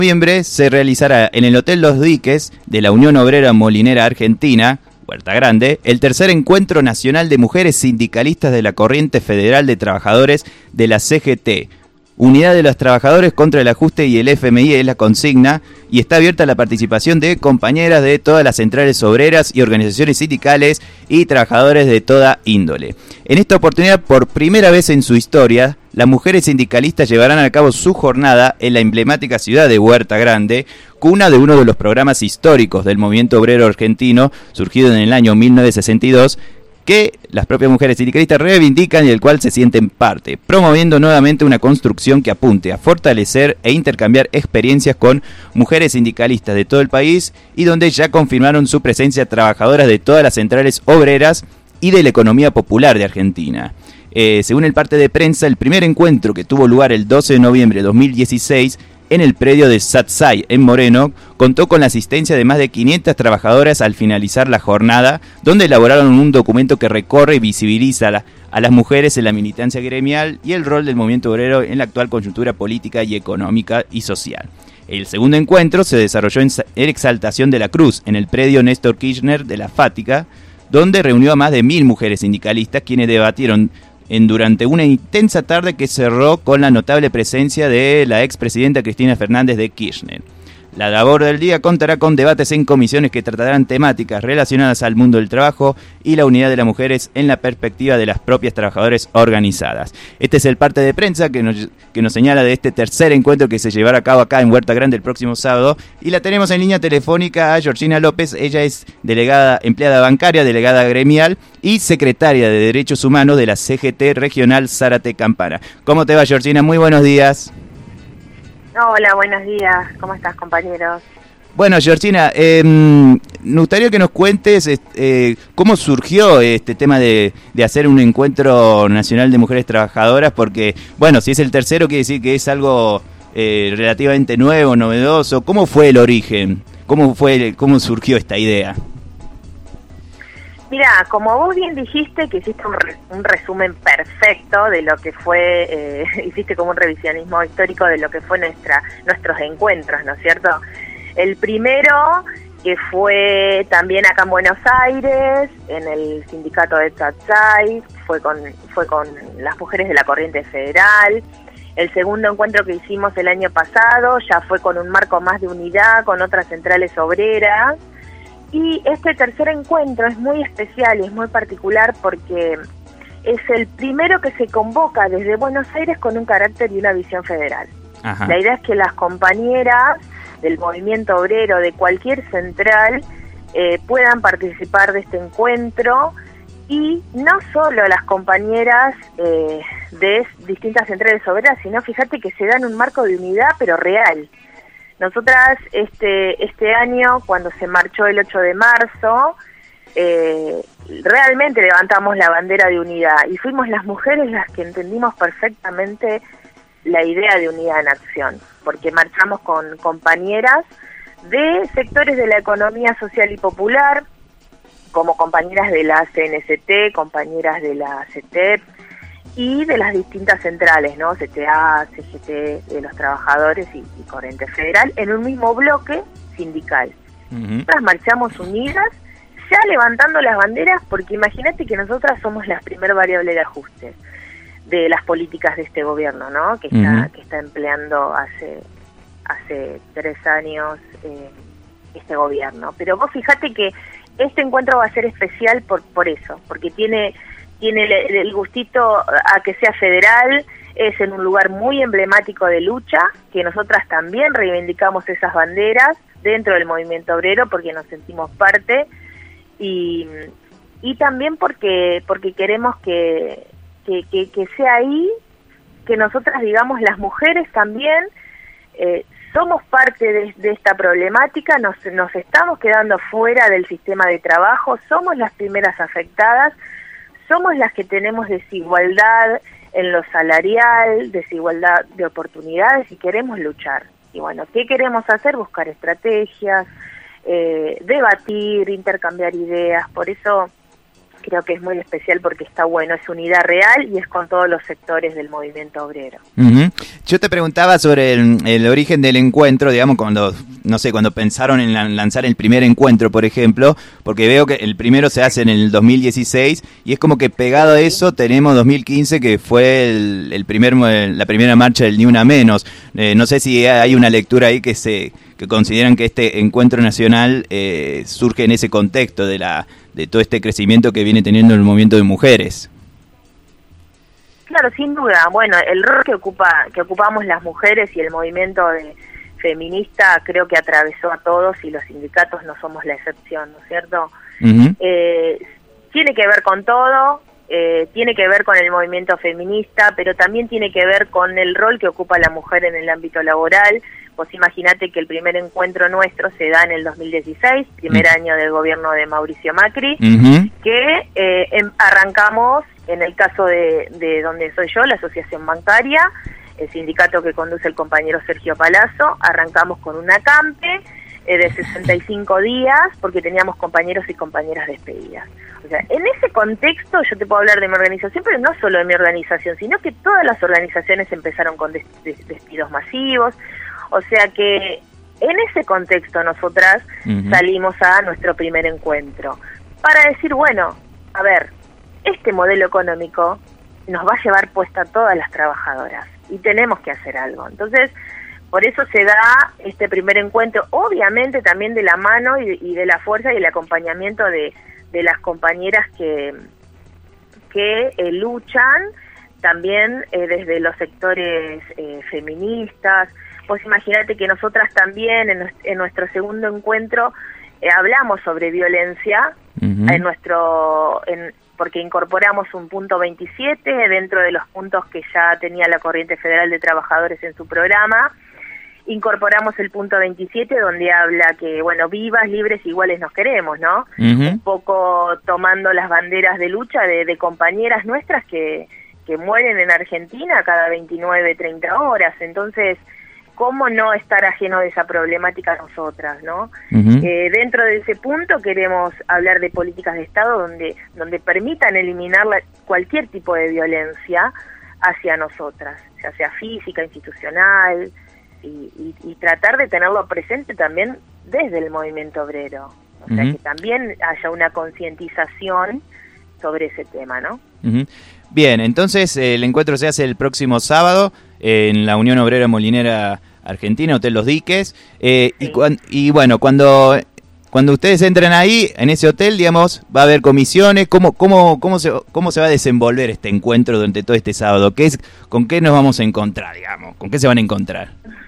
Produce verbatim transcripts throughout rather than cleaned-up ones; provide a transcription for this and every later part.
noviembre se realizará en el Hotel Los Diques de la Unión Obrera Molinera Argentina, Huerta Grande, el tercer encuentro nacional de mujeres sindicalistas de la Corriente Federal de Trabajadores de la C G T. Unidad de los Trabajadores contra el Ajuste y el F M I es la consigna, y está abierta la participación de compañeras de todas las centrales obreras y organizaciones sindicales y trabajadores de toda índole. En esta oportunidad, por primera vez en su historia, las mujeres sindicalistas llevarán a cabo su jornada en la emblemática ciudad de Huerta Grande, cuna de uno de los programas históricos del movimiento obrero argentino, surgido en el año mil novecientos sesenta y dos, que las propias mujeres sindicalistas reivindican y del cual se sienten parte, promoviendo nuevamente una construcción que apunte a fortalecer e intercambiar experiencias con mujeres sindicalistas de todo el país y donde ya confirmaron su presencia trabajadoras de todas las centrales obreras y de la economía popular de Argentina. Eh, según el parte de prensa, el primer encuentro, que tuvo lugar el doce de noviembre de dos mil dieciséis en el predio de Satsai en Moreno, contó con la asistencia de más de quinientas trabajadoras al finalizar la jornada, donde elaboraron un documento que recorre y visibiliza a, la, a las mujeres en la militancia gremial y el rol del movimiento obrero en la actual coyuntura política y económica y social. El segundo encuentro se desarrolló en, en Exaltación de la Cruz, en el predio Néstor Kirchner de la Fática, donde reunió a más de mil mujeres sindicalistas, quienes debatieron En durante una intensa tarde que cerró con la notable presencia de la expresidenta Cristina Fernández de Kirchner. La labor del día contará con debates en comisiones que tratarán temáticas relacionadas al mundo del trabajo y la unidad de las mujeres en la perspectiva de las propias trabajadoras organizadas. Este es el parte de prensa que nos, que nos señala de este tercer encuentro que se llevará a cabo acá en Huerta Grande el próximo sábado, y la tenemos en línea telefónica a Georgina López. Ella es delegada, empleada bancaria, delegada gremial y secretaria de Derechos Humanos de la C G T Regional Zárate Campana. ¿Cómo te va, Georgina? Muy buenos días. Hola, buenos días. ¿Cómo estás, compañeros? Bueno, Georgina, eh, me gustaría que nos cuentes eh, cómo surgió este tema de, de hacer un encuentro nacional de mujeres trabajadoras, porque, bueno, si es el tercero, quiere decir que es algo eh, relativamente nuevo, novedoso. ¿Cómo fue el origen? ¿Cómo fue, cómo surgió esta idea? Mira, como vos bien dijiste, que hiciste un, re, un resumen perfecto de lo que fue, eh, hiciste como un revisionismo histórico de lo que fue nuestra nuestros encuentros, ¿no es cierto? El primero, que fue también acá en Buenos Aires, en el sindicato de Satsai, fue con, fue con las mujeres de la Corriente Federal. El segundo encuentro que hicimos el año pasado ya fue con un marco más de unidad, con otras centrales obreras. Y este tercer encuentro es muy especial y es muy particular porque es el primero que se convoca desde Buenos Aires con un carácter y una visión federal. Ajá. La idea es que las compañeras del movimiento obrero de cualquier central eh, puedan participar de este encuentro, y no solo las compañeras eh, de distintas centrales obreras, sino fíjate que se dan un marco de unidad pero real. Nosotras este este año, cuando se marchó el ocho de marzo, eh, realmente levantamos la bandera de unidad y fuimos las mujeres las que entendimos perfectamente la idea de unidad en acción, porque marchamos con compañeras de sectores de la economía social y popular, como compañeras de la C N S T, compañeras de la C T E P, y de las distintas centrales, ¿no? C T A, C G T, de los trabajadores y, y Corriente Federal, en un mismo bloque sindical. Uh-huh. Nosotras marchamos unidas, ya levantando las banderas, porque imagínate que nosotras somos la primer variable de ajuste de las políticas de este gobierno, ¿no? Que está, uh-huh. que está empleando hace, hace tres años eh, este gobierno. Pero vos fíjate que este encuentro va a ser especial por, por eso, porque tiene... tiene el, el gustito a que sea federal, es en un lugar muy emblemático de lucha, que nosotras también reivindicamos esas banderas dentro del movimiento obrero porque nos sentimos parte, y, y también porque porque queremos que, que, que, que sea ahí, que nosotras, digamos, las mujeres también eh, somos parte de, de esta problemática, nos, nos estamos quedando fuera del sistema de trabajo, somos las primeras afectadas, somos las que tenemos desigualdad en lo salarial, desigualdad de oportunidades, y queremos luchar. Y bueno, ¿qué queremos hacer? Buscar estrategias, eh, debatir, intercambiar ideas. Por eso creo que es muy especial porque está bueno, es unidad real y es con todos los sectores del movimiento obrero. Uh-huh. Yo te preguntaba sobre el, el origen del encuentro, digamos, cuando, no sé, cuando pensaron en la, lanzar el primer encuentro, por ejemplo, porque veo que el primero se hace en el dos mil dieciséis y es como que pegado a eso tenemos dos mil quince, que fue el, el primer, la primera marcha del Ni Una Menos. Eh, no sé si hay una lectura ahí que se que consideran que este encuentro nacional eh, surge en ese contexto de la de todo este crecimiento que viene teniendo el movimiento de mujeres. Claro, sin duda. Bueno, el rol que ocupa que ocupamos las mujeres y el movimiento de, feminista creo que atravesó a todos y los sindicatos no somos la excepción, ¿no es cierto? Uh-huh. Eh, tiene que ver con todo, eh, tiene que ver con el movimiento feminista, pero también tiene que ver con el rol que ocupa la mujer en el ámbito laboral. Vos imaginate que el primer encuentro nuestro se da en el dos mil dieciséis, primer uh-huh. año del gobierno de Mauricio Macri, uh-huh. que eh, em, arrancamos, en el caso de, de donde soy yo, la Asociación Bancaria, el sindicato que conduce el compañero Sergio Palazzo, arrancamos con un acampe eh, de sesenta y cinco días, porque teníamos compañeros y compañeras despedidas. O sea, en ese contexto yo te puedo hablar de mi organización, pero no solo de mi organización, sino que todas las organizaciones empezaron con des- des- despidos masivos. O sea que en ese contexto nosotras uh-huh. salimos a nuestro primer encuentro para decir, bueno, a ver, este modelo económico nos va a llevar puesta a todas las trabajadoras y tenemos que hacer algo. Entonces, por eso se da este primer encuentro, obviamente también de la mano y de, y de la fuerza y el acompañamiento de, de las compañeras que, que eh, luchan también eh, desde los sectores eh, feministas. Pues imagínate que nosotras también en, en nuestro segundo encuentro eh, hablamos sobre violencia uh-huh. en nuestro en, porque incorporamos un punto veintisiete dentro de los puntos que ya tenía la Corriente Federal de Trabajadores en su programa. Incorporamos el punto veintisiete donde habla que, bueno, vivas, libres, iguales nos queremos, ¿no? Uh-huh. Un poco tomando las banderas de lucha de, de compañeras nuestras que, que mueren en Argentina cada veintinueve, treinta horas. Entonces, ¿cómo no estar ajeno de esa problemática nosotras, no? Uh-huh. Eh, dentro de ese punto queremos hablar de políticas de Estado donde donde permitan eliminar la, cualquier tipo de violencia hacia nosotras, ya sea física, institucional, y, y, y tratar de tenerlo presente también desde el movimiento obrero. O uh-huh. sea, que también haya una concientización sobre ese tema, ¿no? Uh-huh. Bien, entonces eh, el encuentro se hace el próximo sábado en la Unión Obrera Molinera Argentina, Hotel Los Diques, eh, sí. y, cuan, y bueno, cuando cuando ustedes entren ahí, en ese hotel, digamos, va a haber comisiones. ¿Cómo cómo cómo se cómo se va a desenvolver este encuentro durante todo este sábado? ¿Qué es, con qué nos vamos a encontrar, digamos? ¿Con qué se van a encontrar?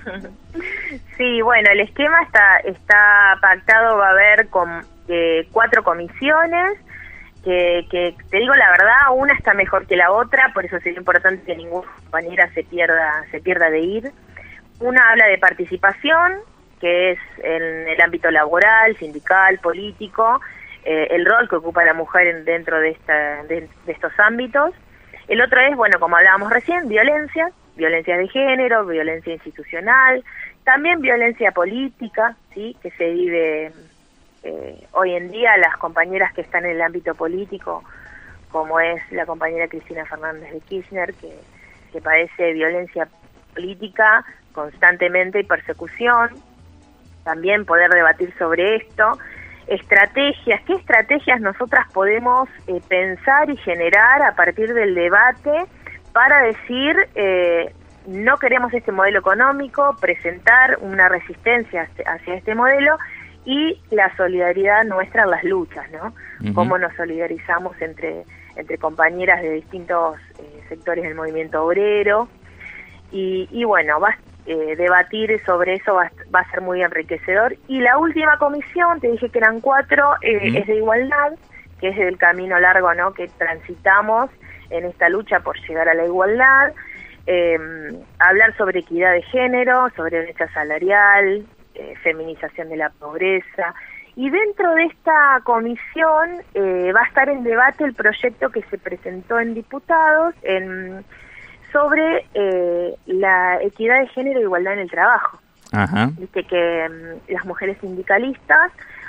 Sí, bueno, el esquema está está pactado, va a haber con eh, cuatro comisiones. Que, que te digo la verdad, una está mejor que la otra, por eso sería importante que ninguna compañera se pierda se pierda de ir. Una habla de participación, que es en el ámbito laboral, sindical, político, eh, el rol que ocupa la mujer en, dentro de, esta, de, de estos ámbitos. El otro es, bueno, como hablábamos recién, violencia, violencia de género, violencia institucional, también violencia política, sí, que se vive eh, hoy en día las compañeras que están en el ámbito político, como es la compañera Cristina Fernández de Kirchner, que, que padece violencia política constantemente y persecución. También poder debatir sobre esto, estrategias, qué estrategias nosotras podemos eh, pensar y generar a partir del debate para decir eh, no queremos este modelo económico, presentar una resistencia hacia este modelo y la solidaridad nuestra en las luchas, ¿no? Uh-huh. Cómo nos solidarizamos entre entre compañeras de distintos eh, sectores del movimiento obrero y, y bueno, va, eh, debatir sobre eso va, va a ser muy enriquecedor. Y la última comisión, te dije que eran cuatro, eh, uh-huh. es de igualdad, que es el camino largo, ¿no?, que transitamos en esta lucha por llegar a la igualdad, eh, hablar sobre equidad de género, sobre brecha salarial, eh, feminización de la pobreza. Y dentro de esta comisión eh, va a estar en debate el proyecto que se presentó en diputados en, sobre eh, la equidad de género e igualdad en el trabajo. Ajá. Viste que um, las mujeres sindicalistas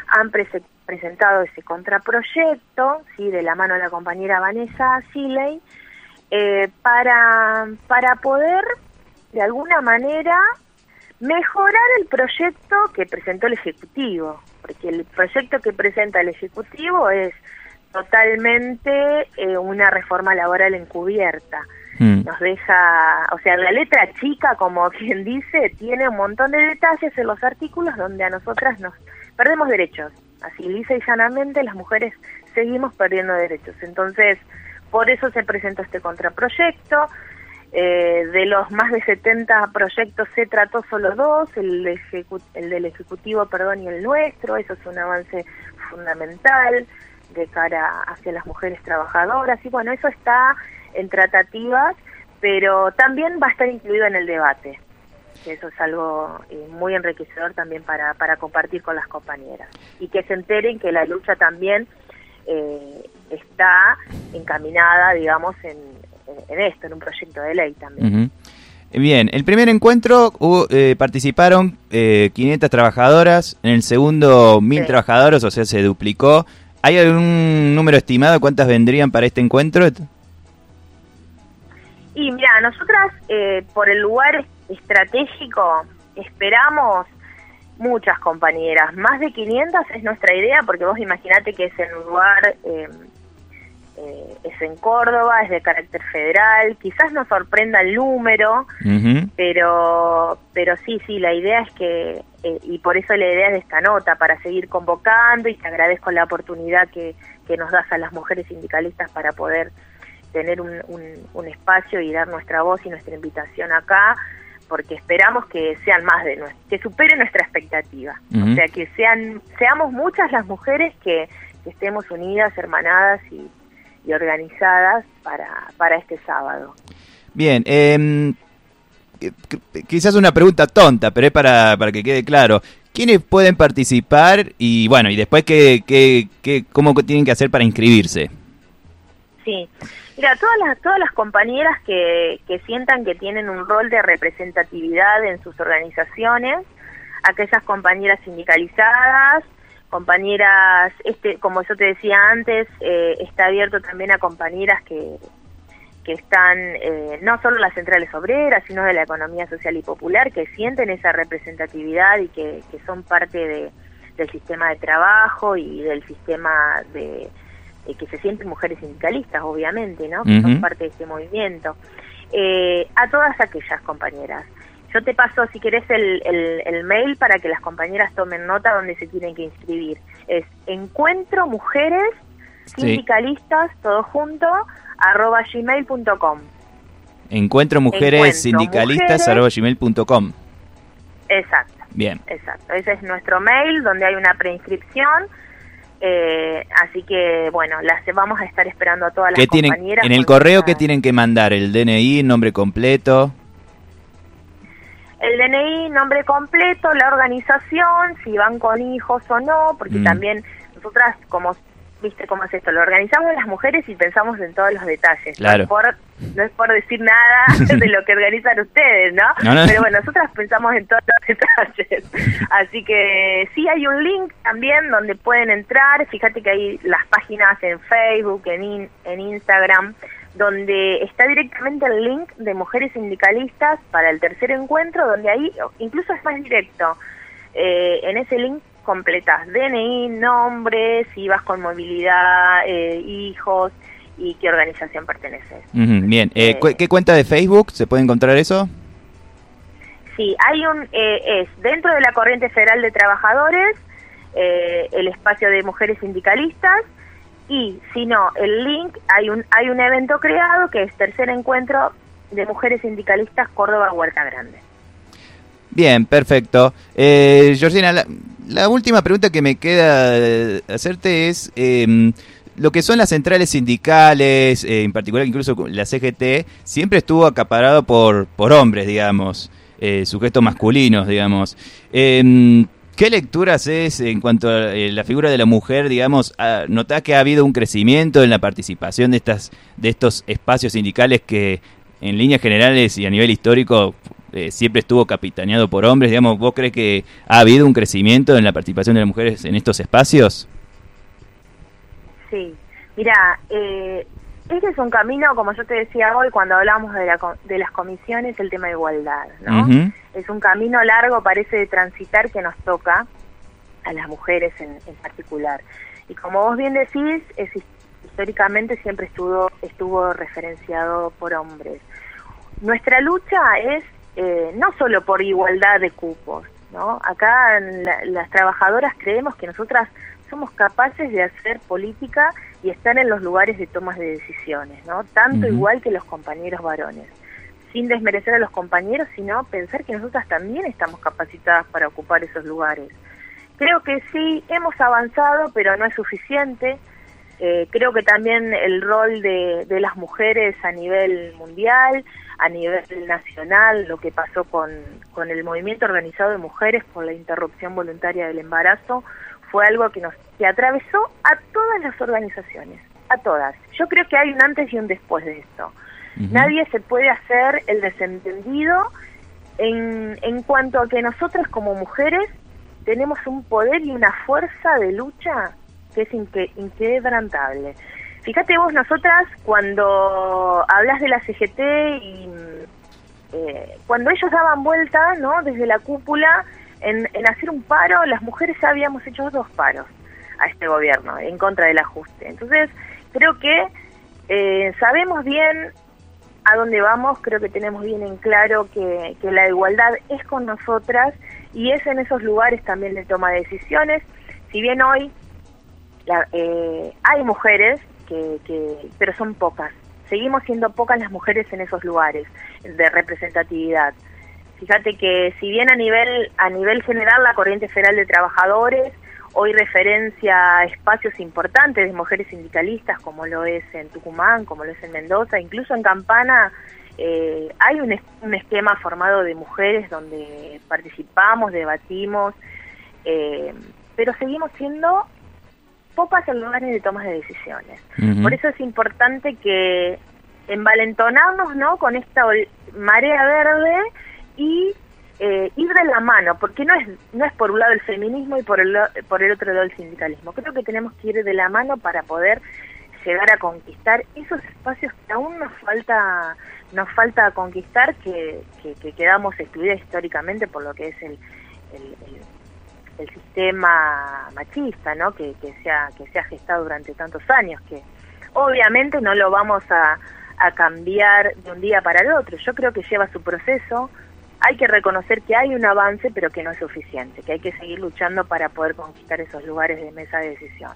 han prese- presentado ese contraproyecto, ¿sí?, de la mano de la compañera Vanessa Siley, eh, para, para poder, de alguna manera, mejorar el proyecto que presentó el Ejecutivo, porque el proyecto que presenta el Ejecutivo es totalmente eh, una reforma laboral encubierta. Mm. Nos deja, o sea, la letra chica, como quien dice, tiene un montón de detalles en los artículos donde a nosotras nos perdemos derechos. Así lisa y llanamente las mujeres seguimos perdiendo derechos. Entonces, por eso se presentó este contraproyecto. Eh, de los más de setenta proyectos se trató solo dos, el, ejecu- el del Ejecutivo, perdón, y el nuestro. Eso es un avance fundamental de cara hacia las mujeres trabajadoras. Y bueno, eso está en tratativas, pero también va a estar incluido en el debate. Que eso es algo eh, muy enriquecedor también para, para compartir con las compañeras. Y que se enteren que la lucha también eh, está encaminada, digamos, en, en, en esto, en un proyecto de ley también. Uh-huh. Bien, el primer encuentro hubo, eh, participaron eh, quinientas trabajadoras, en el segundo mil sí. trabajadores, o sea, se duplicó. ¿Hay algún número estimado de cuántas vendrían para este encuentro? Y mira, nosotras eh, por el lugar estratégico esperamos muchas compañeras, más de quinientas es nuestra idea, porque vos imaginate que es en un lugar, eh, eh, es en Córdoba, es de carácter federal, quizás nos sorprenda el número, uh-huh. pero pero sí, sí, la idea es que, eh, y por eso la idea es de esta nota, para seguir convocando, y te agradezco la oportunidad que, que nos das a las mujeres sindicalistas para poder tener un, un, un espacio y dar nuestra voz y nuestra invitación acá, porque esperamos que sean más de nuestro, que superen nuestra expectativa. Uh-huh. O sea, que sean seamos muchas las mujeres que, que estemos unidas, hermanadas y, y organizadas para, para este sábado. Bien, eh, quizás una pregunta tonta, pero es para, para que quede claro. ¿Quiénes pueden participar? Y bueno, y después, ¿qué, qué, qué, cómo tienen que hacer para inscribirse? Sí. Mira, todas las todas las compañeras que, que sientan que tienen un rol de representatividad en sus organizaciones, aquellas compañeras sindicalizadas, compañeras, este, como yo te decía antes, eh, está abierto también a compañeras que, que están, eh, no solo en las centrales obreras, sino de la economía social y popular, que sienten esa representatividad y que, que son parte de, del sistema de trabajo y del sistema de... que se sienten mujeres sindicalistas, obviamente, ¿no? Que uh-huh. son parte de este movimiento. Eh, a todas aquellas compañeras. Yo te paso, si querés, el, el, el mail para que las compañeras tomen nota donde se tienen que inscribir. Es encuentro mujeres sindicalistas, sí. todo junto, arroba gmail punto com. Encuentro mujeres sindicalistas, arroba gmail punto com. Exacto. Bien. Exacto. Ese es nuestro mail, donde hay una preinscripción. Eh, así que bueno, las vamos a estar esperando a todas las tienen, compañeras. En el correo, ¿qué tienen que mandar? ¿El D N I, nombre completo? El D N I, nombre completo, la organización, si van con hijos o no, porque mm. también nosotras, como viste cómo es esto, lo organizamos las mujeres y pensamos en todos los detalles. Claro. No es por, no es por decir nada de lo que organizan ustedes, ¿no? No, no. Pero bueno, nosotras pensamos en todos los detalles. Así que sí hay un link también donde pueden entrar. Fíjate que hay las páginas en Facebook, en, in, en Instagram, donde está directamente el link de mujeres sindicalistas para el tercer encuentro, donde ahí incluso es más directo. Eh, en ese link completas D N I, nombre, si vas con movilidad, eh, hijos y qué organización perteneces. Uh-huh, bien, eh, eh, ¿qué cuenta de Facebook se puede encontrar eso? Sí, hay un, eh, es dentro de la Corriente Federal de Trabajadores, eh, el espacio de mujeres sindicalistas, y si no, el link, hay un, hay un evento creado que es Tercer Encuentro de Mujeres Sindicalistas Córdoba Huerta Grande. Bien, perfecto. Eh, Georgina, la, la última pregunta que me queda hacerte es, eh, lo que son las centrales sindicales, eh, en particular incluso la C G T, siempre estuvo acaparado por, por hombres, digamos, eh, sujetos masculinos, digamos. Eh, ¿Qué lecturas es en cuanto a eh, la figura de la mujer, digamos? ¿Notás que ha habido un crecimiento en la participación de estas de estos espacios sindicales que, en líneas generales y a nivel histórico, eh, siempre estuvo capitaneado por hombres, digamos, ¿vos crees que ha habido un crecimiento en la participación de las mujeres en estos espacios? Sí, mira, eh, este es un camino, como yo te decía hoy cuando hablamos de, la, de las comisiones, el tema de igualdad, ¿no? Uh-huh. Es un camino largo, parece, de transitar, que nos toca a las mujeres en, en particular. Y como vos bien decís, es, históricamente siempre estuvo, estuvo referenciado por hombres. Nuestra lucha es eh, no solo por igualdad de cupos, ¿no? Acá la, las trabajadoras creemos que nosotras somos capaces de hacer política y estar en los lugares de tomas de decisiones, ¿no? Tanto uh-huh. igual que los compañeros varones. Sin desmerecer a los compañeros, sino pensar que nosotras también estamos capacitadas para ocupar esos lugares. Creo que sí, hemos avanzado, pero no es suficiente. Eh, creo que también el rol de, de las mujeres a nivel mundial, a nivel nacional, lo que pasó con, con el movimiento organizado de mujeres por la interrupción voluntaria del embarazo, fue algo que nos que atravesó a todas las organizaciones, a todas. Yo creo que hay un antes y un después de esto. Uh-huh. Nadie se puede hacer el desentendido en, en cuanto a que nosotras como mujeres tenemos un poder y una fuerza de lucha que es inque, inquebrantable. Fíjate vos, nosotras, cuando hablas de la C G T y eh, cuando ellos daban vuelta, ¿no?, desde la cúpula en, en hacer un paro, las mujeres ya habíamos hecho dos paros a este gobierno en contra del ajuste. Entonces, creo que eh, sabemos bien a dónde vamos, creo que tenemos bien en claro que, que la igualdad es con nosotras y es en esos lugares también de toma de decisiones. Si bien hoy la, eh, hay mujeres, que, que pero son pocas, seguimos siendo pocas las mujeres en esos lugares de representatividad. Fíjate que si bien a nivel a nivel general la Corriente Federal de Trabajadores hoy referencia a espacios importantes de mujeres sindicalistas, como lo es en Tucumán, como lo es en Mendoza, incluso en Campana, eh, hay un, es, un esquema formado de mujeres donde participamos, debatimos, eh, pero seguimos siendo pocas en lugares de tomas de decisiones. Uh-huh. Por eso es importante que envalentonarnos, ¿no?, con esta marea verde y eh, ir de la mano, porque no es no es por un lado el feminismo y por el por el otro lado el sindicalismo. Creo que tenemos que ir de la mano para poder llegar a conquistar esos espacios que aún nos falta nos falta conquistar, que, que, que quedamos excluidas históricamente por lo que es el, el, el, el sistema machista, ¿no?, que, que se ha, que se ha gestado durante tantos años, que obviamente no lo vamos a, a cambiar de un día para el otro. Yo creo que lleva su proceso. Hay que reconocer que hay un avance, pero que no es suficiente, que hay que seguir luchando para poder conquistar esos lugares de mesa de decisión.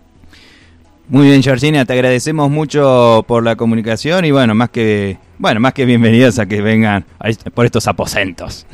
Muy bien, Georgina, te agradecemos mucho por la comunicación y bueno, más que bueno, más que bienvenidas a que vengan a est- por estos aposentos.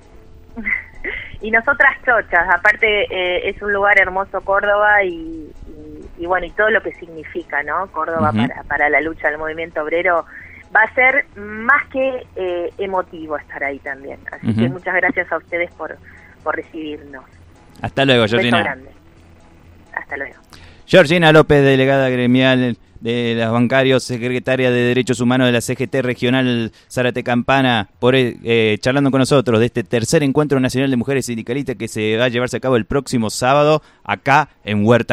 Y nosotras chochas, aparte eh, es un lugar hermoso Córdoba y, y, y bueno, y todo lo que significa, ¿no?, Córdoba uh-huh. para, para la lucha del movimiento obrero. Va a ser más que eh, emotivo estar ahí también. Así uh-huh. que muchas gracias a ustedes por, por recibirnos. Hasta luego, Georgina. Un beso grande. Hasta luego. Georgina López, delegada gremial de los bancarios, secretaria de Derechos Humanos de la C G T Regional Zárate Campana, por eh, charlando con nosotros de este tercer encuentro nacional de mujeres sindicalistas que se va a llevarse a cabo el próximo sábado acá en Huerta